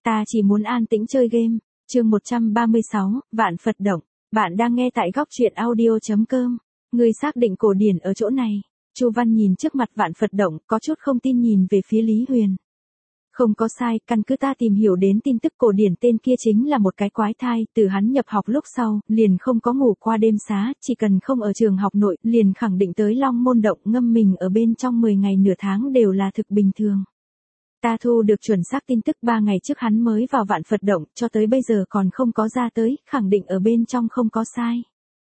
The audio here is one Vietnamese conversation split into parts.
Ta chỉ muốn an tĩnh chơi game. Chương 136, Vạn Phật Động. Bạn đang nghe tại góc truyện audio.com. Ngươi xác định cổ điển ở chỗ này. Chu Văn nhìn trước mặt Vạn Phật Động, có chút không tin nhìn về phía Lý Huyền. Không có sai, căn cứ ta tìm hiểu đến tin tức cổ điển tên kia chính là một cái quái thai, từ hắn nhập học lúc sau, liền không có ngủ qua đêm xá, chỉ cần không ở trường học nội, liền khẳng định tới Long Môn Động ngâm mình ở bên trong 10 ngày nửa tháng đều là thực bình thường. Ta thu được chuẩn xác tin tức 3 ngày trước hắn mới vào Vạn Phật Động, cho tới bây giờ còn không có ra tới, khẳng định ở bên trong không có sai.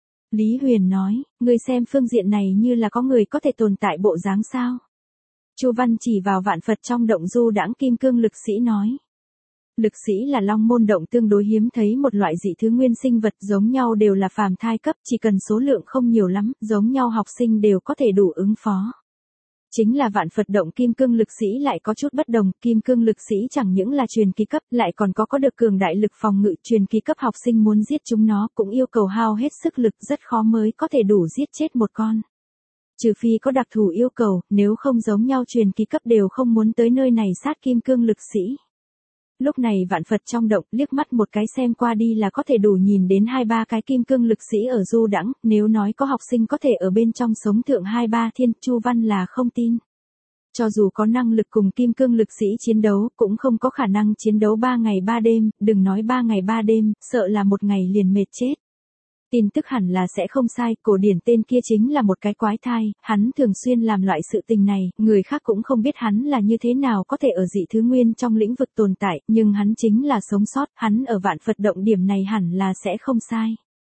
Lý Huyền nói, ngươi xem phương diện này như là có người có thể tồn tại bộ dáng sao? Chu Văn chỉ vào Vạn Phật trong động du đãng kim cương lực sĩ nói. Lực sĩ là Long Môn Động tương đối hiếm thấy một loại dị thứ nguyên sinh vật, giống nhau đều là phàm thai cấp, chỉ cần số lượng không nhiều lắm, giống nhau học sinh đều có thể đủ ứng phó. Chính là Vạn Phật Động kim cương lực sĩ lại có chút bất đồng, kim cương lực sĩ chẳng những là truyền kỳ cấp, lại còn có được cường đại lực phòng ngự, truyền kỳ cấp học sinh muốn giết chúng nó cũng yêu cầu hao hết sức lực, rất khó mới có thể đủ giết chết một con. Trừ phi có đặc thù yêu cầu, nếu không giống nhau truyền kỳ cấp đều không muốn tới nơi này sát kim cương lực sĩ. Lúc này Vạn Phật trong động, liếc mắt một cái xem qua đi là có thể đủ nhìn đến 2-3 cái kim cương lực sĩ ở du đãng, nếu nói có học sinh có thể ở bên trong sống thượng 2-3 thiên, Chu Văn là không tin. Cho dù có năng lực cùng kim cương lực sĩ chiến đấu, cũng không có khả năng chiến đấu 3 ngày 3 đêm, đừng nói 3 ngày 3 đêm, sợ là một ngày liền mệt chết. Tin tức hẳn là sẽ không sai, cổ điển tên kia chính là một cái quái thai, hắn thường xuyên làm loại sự tình này, người khác cũng không biết hắn là như thế nào có thể ở dị thứ nguyên trong lĩnh vực tồn tại, nhưng hắn chính là sống sót, hắn ở Vạn Phật Động điểm này hẳn là sẽ không sai.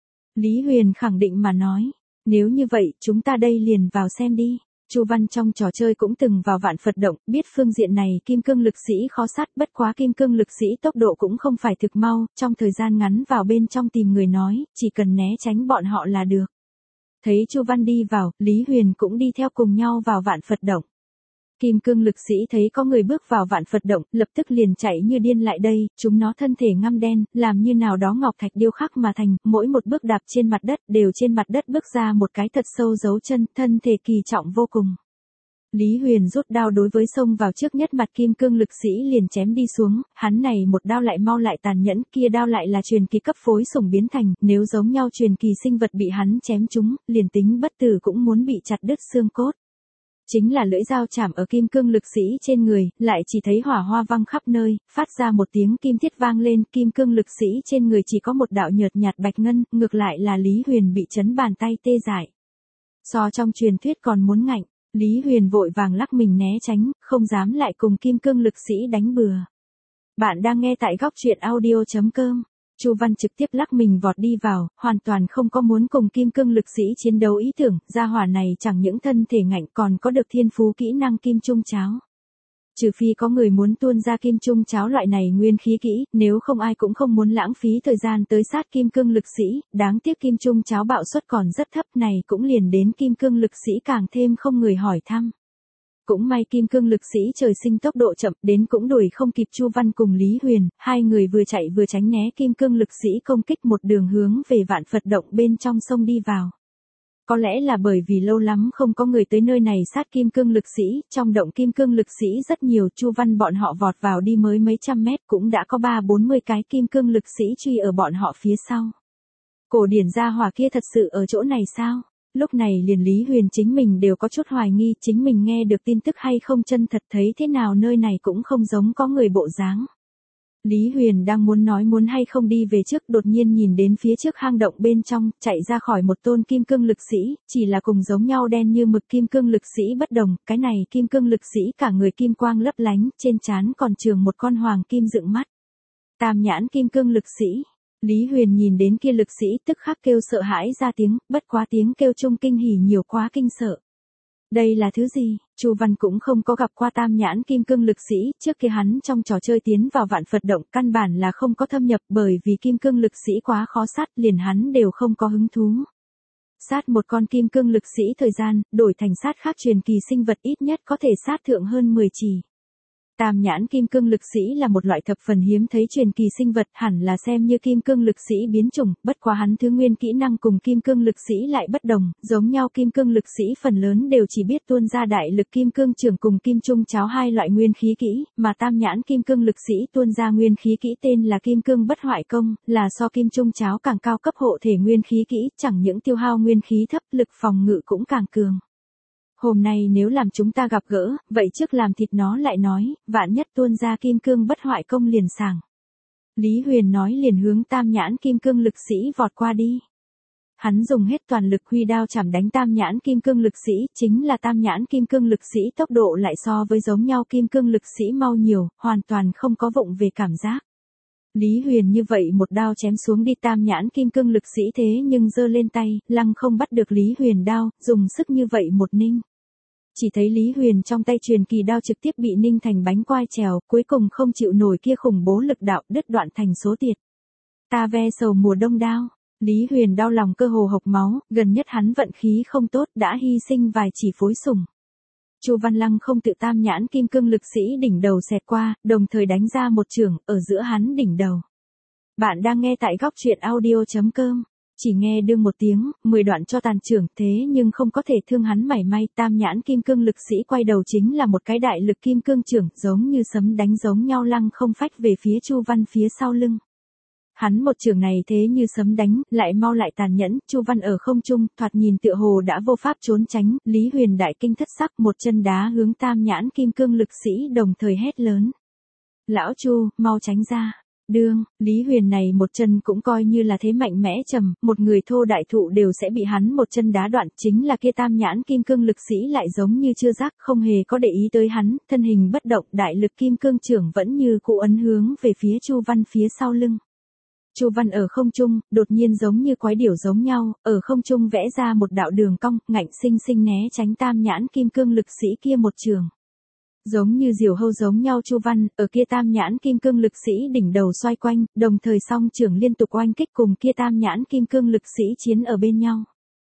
Lý Huyền khẳng định mà nói, nếu như vậy, chúng ta đây liền vào xem đi. Chu Văn trong trò chơi cũng từng vào Vạn Phật Động, biết phương diện này kim cương lực sĩ khó sát, bất quá kim cương lực sĩ tốc độ cũng không phải thực mau, trong thời gian ngắn vào bên trong tìm người nói, chỉ cần né tránh bọn họ là được. Thấy Chu Văn đi vào, Lý Huyền cũng đi theo cùng nhau vào Vạn Phật Động. Kim cương lực sĩ thấy có người bước vào Vạn Phật Động, lập tức liền chạy như điên lại đây, chúng nó thân thể ngăm đen, làm như nào đó ngọc thạch điêu khắc mà thành, mỗi một bước đạp trên mặt đất, đều trên mặt đất bước ra một cái thật sâu dấu chân, thân thể kỳ trọng vô cùng. Lý Huyền rút đao đối với xông vào trước nhất mặt kim cương lực sĩ liền chém đi xuống, hắn này một đao lại mau lại tàn nhẫn, kia đao lại là truyền kỳ cấp phối sủng biến thành, nếu giống nhau truyền kỳ sinh vật bị hắn chém trúng, liền tính bất tử cũng muốn bị chặt đứt xương cốt. Chính là lưỡi dao chạm ở kim cương lực sĩ trên người, lại chỉ thấy hỏa hoa văng khắp nơi, phát ra một tiếng kim thiết vang lên, kim cương lực sĩ trên người chỉ có một đạo nhợt nhạt bạch ngân, ngược lại là Lý Huyền bị chấn bàn tay tê dại. So trong truyền thuyết còn muốn ngạnh, Lý Huyền vội vàng lắc mình né tránh, không dám lại cùng kim cương lực sĩ đánh bừa. Bạn đang nghe tại góc truyện audio.com. Chu Văn trực tiếp lắc mình vọt đi vào, hoàn toàn không có muốn cùng kim cương lực sĩ chiến đấu ý tưởng, gia hỏa này chẳng những thân thể ngạnh còn có được thiên phú kỹ năng kim trung cháo. Trừ phi có người muốn tuôn ra kim trung cháo loại này nguyên khí kỹ, nếu không ai cũng không muốn lãng phí thời gian tới sát kim cương lực sĩ, đáng tiếc kim trung cháo bạo suất còn rất thấp này cũng liền đến kim cương lực sĩ càng thêm không người hỏi thăm. Cũng may kim cương lực sĩ trời sinh tốc độ chậm, đến cũng đuổi không kịp Chu Văn cùng Lý Huyền, hai người vừa chạy vừa tránh né kim cương lực sĩ công kích một đường hướng về Vạn Phật Động bên trong sông đi vào. Có lẽ là bởi vì lâu lắm không có người tới nơi này sát kim cương lực sĩ, trong động kim cương lực sĩ rất nhiều, Chu Văn bọn họ vọt vào đi mới mấy trăm mét cũng đã có 30-40 cái kim cương lực sĩ truy ở bọn họ phía sau. Cổ điển gia hỏa kia thật sự ở chỗ này sao? Lúc này liền Lý Huyền chính mình đều có chút hoài nghi, chính mình nghe được tin tức hay không chân thật, thấy thế nào nơi này cũng không giống có người bộ dáng. Lý Huyền đang muốn nói muốn hay không đi về trước, đột nhiên nhìn đến phía trước hang động bên trong, chạy ra khỏi một tôn kim cương lực sĩ, chỉ là cùng giống nhau đen như mực kim cương lực sĩ bất đồng, cái này kim cương lực sĩ cả người kim quang lấp lánh, trên trán còn chườm một con hoàng kim dựng mắt. Tam nhãn kim cương lực sĩ. Lý Huyền nhìn đến kia lực sĩ tức khắc kêu sợ hãi ra tiếng, bất quá tiếng kêu chung kinh hỉ nhiều quá kinh sợ. Đây là thứ gì? Chu Văn cũng không có gặp qua tam nhãn kim cương lực sĩ, trước kia hắn trong trò chơi tiến vào Vạn Phật Động căn bản là không có thâm nhập bởi vì kim cương lực sĩ quá khó sát, liền hắn đều không có hứng thú. Sát một con kim cương lực sĩ thời gian, đổi thành sát khác truyền kỳ sinh vật ít nhất có thể sát thượng hơn 10 chỉ. Tam nhãn kim cương lực sĩ là một loại thập phần hiếm thấy truyền kỳ sinh vật, hẳn là xem như kim cương lực sĩ biến chủng, bất quá hắn thứ nguyên kỹ năng cùng kim cương lực sĩ lại bất đồng, giống nhau kim cương lực sĩ phần lớn đều chỉ biết tuôn ra đại lực kim cương trưởng cùng kim trung cháo hai loại nguyên khí kỹ, mà tam nhãn kim cương lực sĩ tuôn ra nguyên khí kỹ tên là kim cương bất hoại công, là so kim trung cháo càng cao cấp hộ thể nguyên khí kỹ, chẳng những tiêu hao nguyên khí thấp, lực phòng ngự cũng càng cường. Hôm nay nếu làm chúng ta gặp gỡ, vậy trước làm thịt nó lại nói, vạn nhất tuôn ra kim cương bất hoại công liền sàng. Lý Huyền nói liền hướng tam nhãn kim cương lực sĩ vọt qua đi. Hắn dùng hết toàn lực huy đao chảm đánh tam nhãn kim cương lực sĩ, chính là tam nhãn kim cương lực sĩ tốc độ lại so với giống nhau kim cương lực sĩ mau nhiều, hoàn toàn không có vụng về cảm giác. Lý Huyền như vậy một đao chém xuống đi, tam nhãn kim cương lực sĩ thế nhưng giơ lên tay, lăng không bắt được Lý Huyền đao, dùng sức như vậy một ninh. Chỉ thấy Lý Huyền trong tay truyền kỳ đao trực tiếp bị ninh thành bánh quai trèo, cuối cùng không chịu nổi kia khủng bố lực đạo, đứt đoạn thành số tiệt. Ta ve sầu mùa đông đao. Lý Huyền đau lòng cơ hồ hộc máu, gần nhất hắn vận khí không tốt, đã hy sinh vài chỉ phối sủng. Chu Văn Lăng không tự tam nhãn kim cương lực sĩ đỉnh đầu xẹt qua, đồng thời đánh ra một chưởng ở giữa hắn đỉnh đầu. Bạn đang nghe tại góc truyện audio.com. Chỉ nghe đương một tiếng, 10 đoạn cho tàn chưởng, thế nhưng không có thể thương hắn mảy may, tam nhãn kim cương lực sĩ quay đầu chính là một cái đại lực kim cương chưởng, giống như sấm đánh giống nhau lăng không phách về phía Chu Văn phía sau lưng. Hắn một chưởng này thế như sấm đánh, lại mau lại tàn nhẫn, Chu Văn ở không trung, thoạt nhìn tựa hồ đã vô pháp trốn tránh, Lý Huyền đại kinh thất sắc, một chân đá hướng tam nhãn kim cương lực sĩ đồng thời hét lớn. Lão Chu, mau tránh ra. Đương, Lý Huyền này một chân cũng coi như là thế mạnh mẽ trầm, một người thô đại thụ đều sẽ bị hắn một chân đá đoạn, chính là kia tam nhãn kim cương lực sĩ lại giống như chưa giác, không hề có để ý tới hắn, thân hình bất động, đại lực kim cương trưởng vẫn như cũ ấn hướng về phía Chu Văn phía sau lưng. Chu Văn ở không trung, đột nhiên giống như quái điểu giống nhau, ở không trung vẽ ra một đạo đường cong, ngạnh sinh sinh né tránh tam nhãn kim cương lực sĩ kia một trường. Giống như diều hâu giống nhau Chu Văn, ở kia tam nhãn kim cương lực sĩ đỉnh đầu xoay quanh, đồng thời song trưởng liên tục oanh kích cùng kia tam nhãn kim cương lực sĩ chiến ở bên nhau.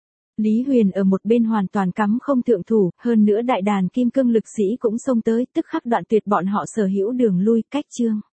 Lý Huyền ở một bên hoàn toàn cắm không thượng thủ, hơn nữa đại đàn kim cương lực sĩ cũng xông tới, tức khắc đoạn tuyệt bọn họ sở hữu đường lui, cách chương.